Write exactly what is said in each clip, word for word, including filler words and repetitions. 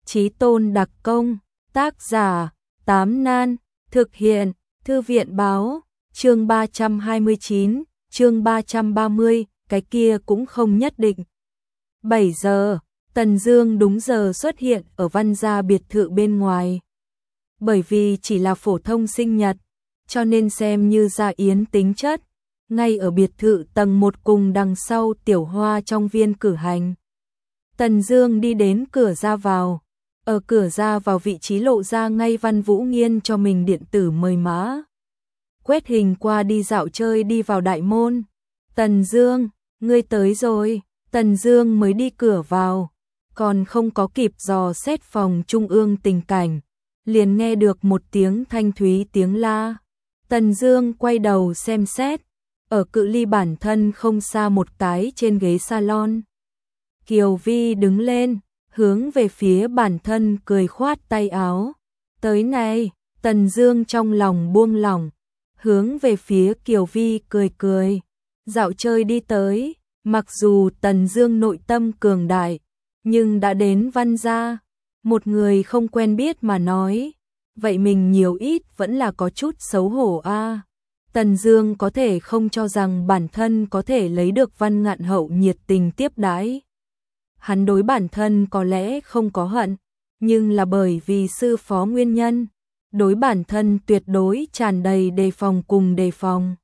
Chí Tôn đặc công, tác giả, Tám Nan, thực hiện, Thư viện báo, chương ba trăm hai mươi chín, chương ba trăm ba mươi, cái kia cũng không nhất định. bảy giờ, Tần Dương đúng giờ xuất hiện ở Văn gia biệt thự bên ngoài. Bởi vì chỉ là phổ thông sinh nhật, cho nên xem như gia yến tính chất, ngay ở biệt thự tầng một cùng đằng sau tiểu hoa trong viên cử hành. Tần Dương đi đến cửa ra vào, ở cửa ra vào vị trí lộ ra ngay Văn Vũ Nghiên cho mình điện tử mời mã. Quét hình qua đi dạo chơi đi vào đại môn. Tần Dương, ngươi tới rồi. Tần Dương mới đi cửa vào, còn không có kịp dò xét phòng trung ương tình cảnh, liền nghe được một tiếng thanh thúy tiếng la. Tần Dương quay đầu xem xét, ở cự ly bản thân không xa một cái trên ghế salon. Kiều Vi đứng lên, hướng về phía bản thân cười khoát tay áo. Tới này, Tần Dương trong lòng buông lỏng, hướng về phía Kiều Vi cười cười. Dạo chơi đi tới, mặc dù Tần Dương nội tâm cường đại, nhưng đã đến Văn gia, một người không quen biết mà nói, vậy mình nhiều ít vẫn là có chút xấu hổ a. À. Tần Dương có thể không cho rằng bản thân có thể lấy được Văn Ngạn Hậu nhiệt tình tiếp đãi. Hắn đối bản thân có lẽ không có hận, nhưng là bởi vì sư phó nguyên nhân, đối bản thân tuyệt đối tràn đầy đề phòng cùng đề phòng.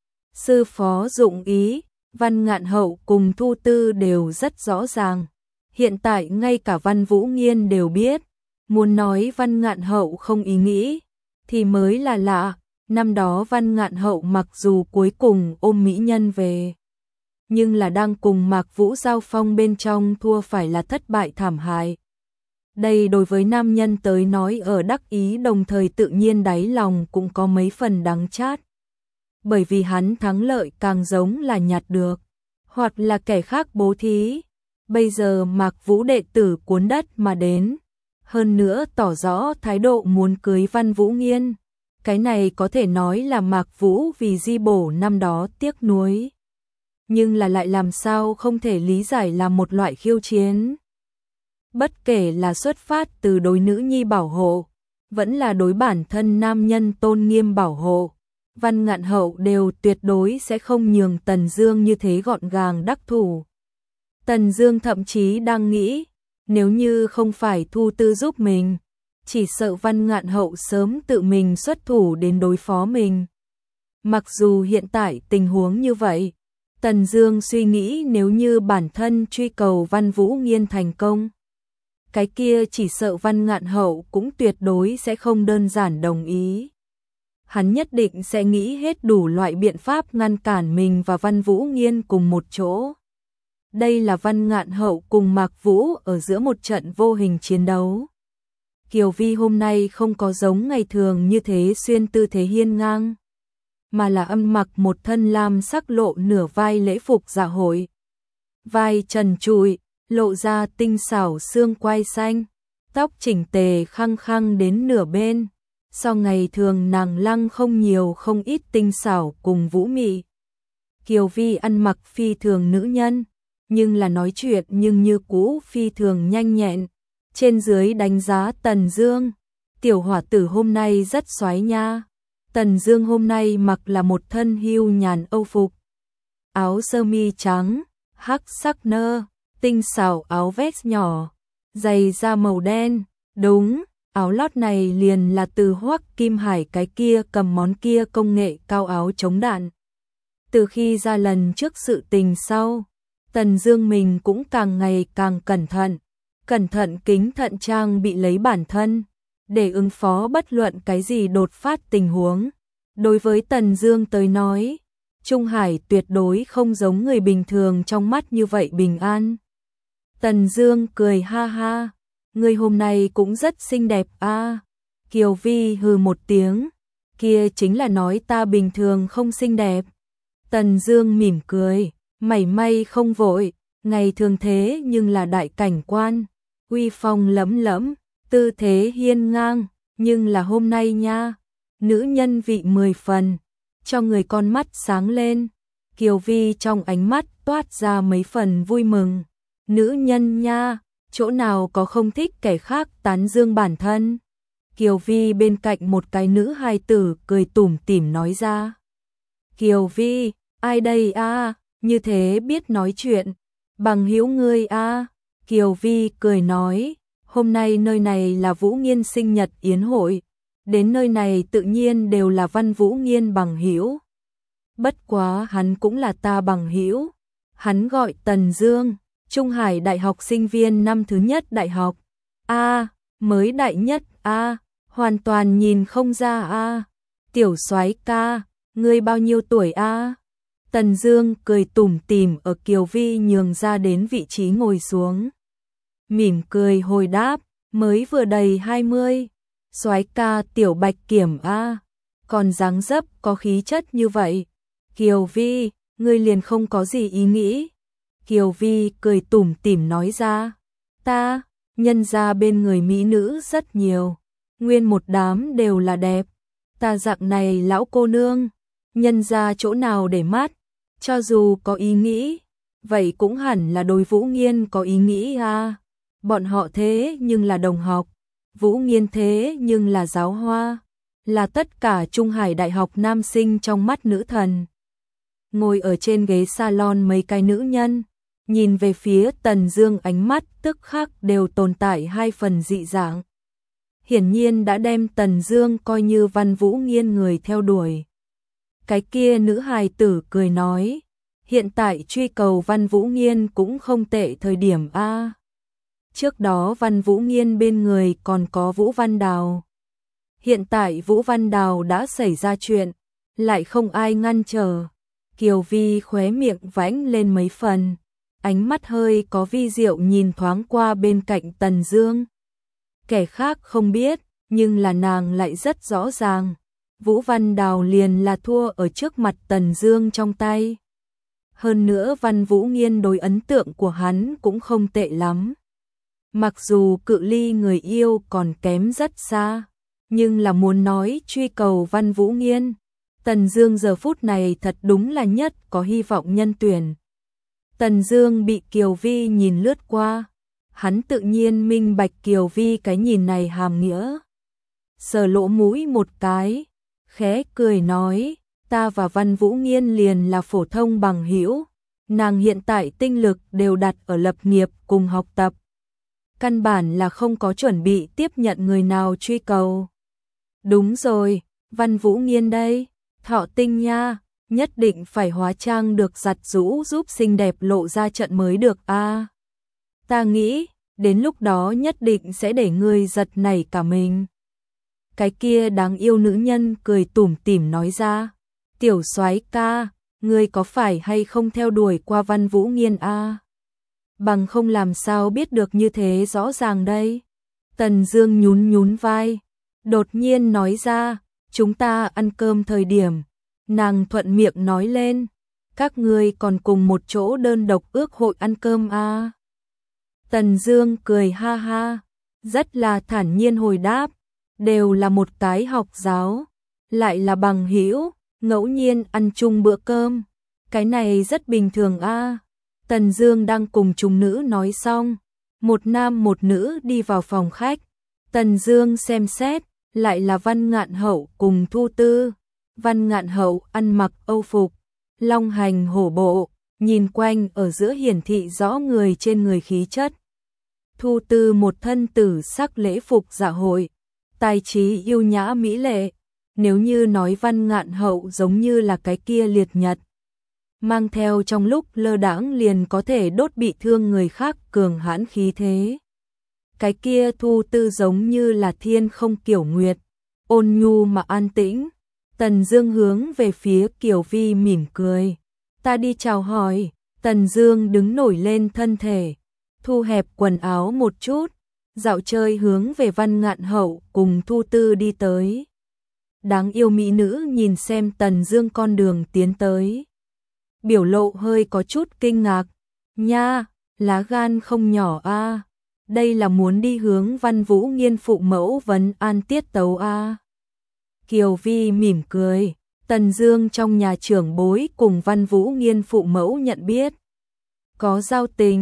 Sư phó dụng ý, Văn Ngạn Hậu cùng Thu Tư đều rất rõ ràng. Hiện tại ngay cả Văn Vũ Nghiên đều biết, muốn nói Văn Ngạn Hậu không ý nghĩ, thì mới là lạ. Năm đó Văn Ngạn Hậu mặc dù cuối cùng ôm mỹ nhân về, nhưng là đang cùng Mạc Vũ giao phong bên trong thua phải là thất bại thảm hại. Đây đối với nam nhân tới nói ở đắc ý đồng thời tự nhiên đáy lòng cũng có mấy phần đắng chát. Bởi vì hắn thắng lợi càng giống là nhặt được, hoặc là kẻ khác bố thí. Bây giờ Mạc Vũ đệ tử cuốn đất mà đến, hơn nữa tỏ rõ thái độ muốn cưới Văn Vũ Nghiên. Cái này có thể nói là Mạc Vũ vì di bổ năm đó tiếc nuối. Nhưng là lại làm sao không thể lý giải là một loại khiêu chiến. Bất kể là xuất phát từ đối nữ nhi bảo hộ, vẫn là đối bản thân nam nhân tôn nghiêm bảo hộ, Văn Ngạn Hậu đều tuyệt đối sẽ không nhường Tần Dương như thế gọn gàng đắc thủ. Tần Dương thậm chí đang nghĩ, nếu như không phải Thu Tư giúp mình, chỉ sợ Văn Ngạn Hậu sớm tự mình xuất thủ đến đối phó mình. Mặc dù hiện tại tình huống như vậy, Tần Dương suy nghĩ nếu như bản thân truy cầu Văn Vũ Nghiên thành công, cái kia chỉ sợ Văn Ngạn Hậu cũng tuyệt đối sẽ không đơn giản đồng ý. Hắn nhất định sẽ nghĩ hết đủ loại biện pháp ngăn cản mình và Văn Vũ Nghiên cùng một chỗ. Đây là Văn Ngạn Hậu cùng Mạc Vũ ở giữa một trận vô hình chiến đấu. Kiều Vi hôm nay không có giống ngày thường như thế xuyên tư thế hiên ngang, mà là âm mặc một thân lam sắc lộ nửa vai lễ phục dạ hội. Vai trần trụi, lộ ra tinh xảo xương quai xanh, tóc chỉnh tề khăng khăng đến nửa bên. So ngày thường nàng lăng không nhiều không ít tinh xảo cùng vũ mị. Kiều Vi ăn mặc phi thường nữ nhân, nhưng là nói chuyện nhưng như cũ phi thường nhanh nhẹn. Trên dưới đánh giá Tần Dương, tiểu hỏa tử hôm nay rất xoái nha. Tần Dương hôm nay mặc là một thân hưu nhàn âu phục, áo sơ mi trắng, hắc sắc nơ, tinh xảo áo vest nhỏ, giày da màu đen. Đúng, áo lót này liền là từ Hoắc Kim Hải cái kia cầm món kia công nghệ cao áo chống đạn. Từ khi ra lần trước sự tình sau, Tần Dương mình cũng càng ngày càng cẩn thận, cẩn thận kính thận trang bị lấy bản thân, để ứng phó bất luận cái gì đột phát tình huống. Đối với Tần Dương tới nói, Trung Hải tuyệt đối không giống người bình thường trong mắt như vậy bình an. Tần Dương cười ha ha, ngươi hôm nay cũng rất xinh đẹp a. À. Kiều Vi hừ một tiếng, kia chính là nói ta bình thường không xinh đẹp. Tần Dương mỉm cười, mảy may không vội, ngày thường thế nhưng là đại cảnh quan, uy phong lẫm lẫm, tư thế hiên ngang, nhưng là hôm nay nha, nữ nhân vị mười phần, cho người con mắt sáng lên. Kiều Vi trong ánh mắt toát ra mấy phần vui mừng. Nữ nhân nha, chỗ nào có không thích kẻ khác tán dương bản thân. Kiều Vi bên cạnh một cái nữ hài tử cười tủm tỉm nói ra. Kiều Vi, ai đây a? Như thế biết nói chuyện. Bằng hữu ngươi a. Kiều Vi cười nói, hôm nay nơi này là Vũ Nghiên sinh nhật yến hội, đến nơi này tự nhiên đều là Văn Vũ Nghiên bằng hữu. Bất quá hắn cũng là ta bằng hữu. Hắn gọi Tần Dương, Trung Hải Đại học sinh viên năm thứ nhất đại học. A, mới đại nhất a, hoàn toàn nhìn không ra a. Tiểu soái ca, ngươi bao nhiêu tuổi a? Tần Dương cười tủm tỉm ở Kiều Vi nhường ra đến vị trí ngồi xuống. Mỉm cười hồi đáp, mới vừa đầy hai mươi. Soái ca tiểu Bạch Kiểm a, còn dáng dấp có khí chất như vậy. Kiều Vi, ngươi liền không có gì ý nghĩ. Kiều Vi cười tủm tỉm nói ra, ta, nhân ra bên người mỹ nữ rất nhiều, nguyên một đám đều là đẹp. Ta dạng này lão cô nương, nhân ra chỗ nào để mắt, cho dù có ý nghĩ, vậy cũng hẳn là đối Vũ Nghiên có ý nghĩ à. Bọn họ thế nhưng là đồng học, Vũ Nghiên thế nhưng là giáo hoa, là tất cả Trung Hải Đại học nam sinh trong mắt nữ thần. Ngồi ở trên ghế salon mấy cái nữ nhân, nhìn về phía Tần Dương ánh mắt tức khắc đều tồn tại hai phần dị dạng. Hiển nhiên đã đem Tần Dương coi như Văn Vũ Nghiên người theo đuổi. Cái kia nữ hài tử cười nói, hiện tại truy cầu Văn Vũ Nghiên cũng không tệ thời điểm a. Trước đó Văn Vũ Nghiên bên người còn có Vũ Văn Đào. Hiện tại Vũ Văn Đào đã xảy ra chuyện, lại không ai ngăn trở. Kiều Vi khóe miệng vãnh lên mấy phần, ánh mắt hơi có vi diệu nhìn thoáng qua bên cạnh Tần Dương. Kẻ khác không biết, nhưng là nàng lại rất rõ ràng. Vũ Văn Đào liền là thua ở trước mặt Tần Dương trong tay. Hơn nữa Văn Vũ Nghiên đối ấn tượng của hắn cũng không tệ lắm. Mặc dù cự ly người yêu còn kém rất xa, nhưng là muốn nói truy cầu Văn Vũ Nghiên, Tần Dương giờ phút này thật đúng là nhất có hy vọng nhân tuyển. Tần Dương bị Kiều Vi nhìn lướt qua, hắn tự nhiên minh bạch Kiều Vi cái nhìn này hàm nghĩa. Sờ lỗ mũi một cái, khẽ cười nói, ta và Văn Vũ Nghiên liền là phổ thông bằng hữu, nàng hiện tại tinh lực đều đặt ở lập nghiệp cùng học tập. Căn bản là không có chuẩn bị tiếp nhận người nào truy cầu. Đúng rồi, Văn Vũ Nghiên đây, thọ tinh nha, nhất định phải hóa trang được giặt rũ giúp xinh đẹp lộ ra trận mới được a. À, ta nghĩ, đến lúc đó nhất định sẽ để ngươi giật nảy cả mình. Cái kia đáng yêu nữ nhân cười tủm tỉm nói ra, tiểu soái ca, ngươi có phải hay không theo đuổi qua Văn Vũ Nghiên a? À? Bằng không làm sao biết được như thế rõ ràng đây. Tần Dương nhún nhún vai, đột nhiên nói ra, chúng ta ăn cơm thời điểm, nàng thuận miệng nói lên, các ngươi còn cùng một chỗ đơn độc ước hội ăn cơm a? À? Tần Dương cười ha ha, rất là thản nhiên hồi đáp, đều là một cái học giáo, lại là bằng hữu, ngẫu nhiên ăn chung bữa cơm, cái này rất bình thường a. À? Tần Dương đang cùng chúng nữ nói xong, một nam một nữ đi vào phòng khách. Tần Dương xem xét, lại là Văn Ngạn Hậu cùng Thu Tư. Văn Ngạn Hậu ăn mặc Âu phục, long hành hổ bộ, nhìn quanh ở giữa hiển thị rõ người trên người khí chất. Thu Tư một thân tử sắc lễ phục dạ hội, tài trí yêu nhã mỹ lệ. Nếu như nói Văn Ngạn Hậu giống như là cái kia liệt nhật, mang theo trong lúc lơ đãng liền có thể đốt bị thương người khác cường hãn khí thế. Cái kia Thu Tư giống như là thiên không kiểu nguyệt, ôn nhu mà an tĩnh. Tần Dương hướng về phía Kiều Vi mỉm cười, ta đi chào hỏi. Tần Dương đứng nổi lên thân thể, thu hẹp quần áo một chút, dạo chơi hướng về Văn Ngạn Hậu cùng Thu Tư đi tới. Đáng yêu mỹ nữ nhìn xem Tần Dương con đường tiến tới, biểu lộ hơi có chút kinh ngạc, nha, lá gan không nhỏ a, à. Đây là muốn đi hướng Văn Vũ Nghiên phụ mẫu vấn an tiết tấu a. À. Kiều Vi mỉm cười, Tần Dương trong nhà trưởng bối cùng Văn Vũ Nghiên phụ mẫu nhận biết, có giao tình,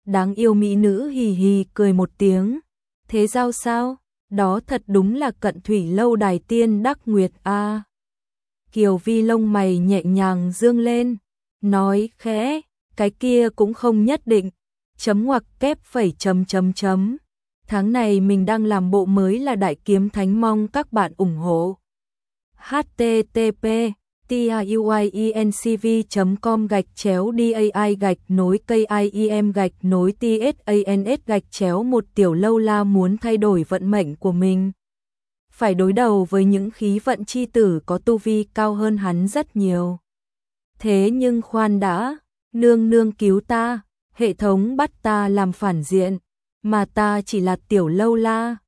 Đáng yêu mỹ nữ hì hì cười một tiếng. Thế giao sao? Đó thật đúng là Cận Thủy lâu đài tiên đắc nguyệt a. À. Kiều Vi lông mày nhẹ nhàng dương lên, nói khẽ, cái kia cũng không nhất định. Chấm ngoặc kép phẩy chấm chấm chấm. Tháng này mình đang làm bộ mới là Đại Kiếm Thánh, mong các bạn ủng hộ. h t t p tuyencv chấm com gạch chéo dai gạch nối kim gạch nối tsans gạch chéo một tiểu lâu la muốn thay đổi vận mệnh của mình. Phải đối đầu với những khí vận chi tử có tu vi cao hơn hắn rất nhiều. Thế nhưng khoan đã, nương nương cứu ta, hệ thống bắt ta làm phản diện, mà ta chỉ là tiểu lâu la.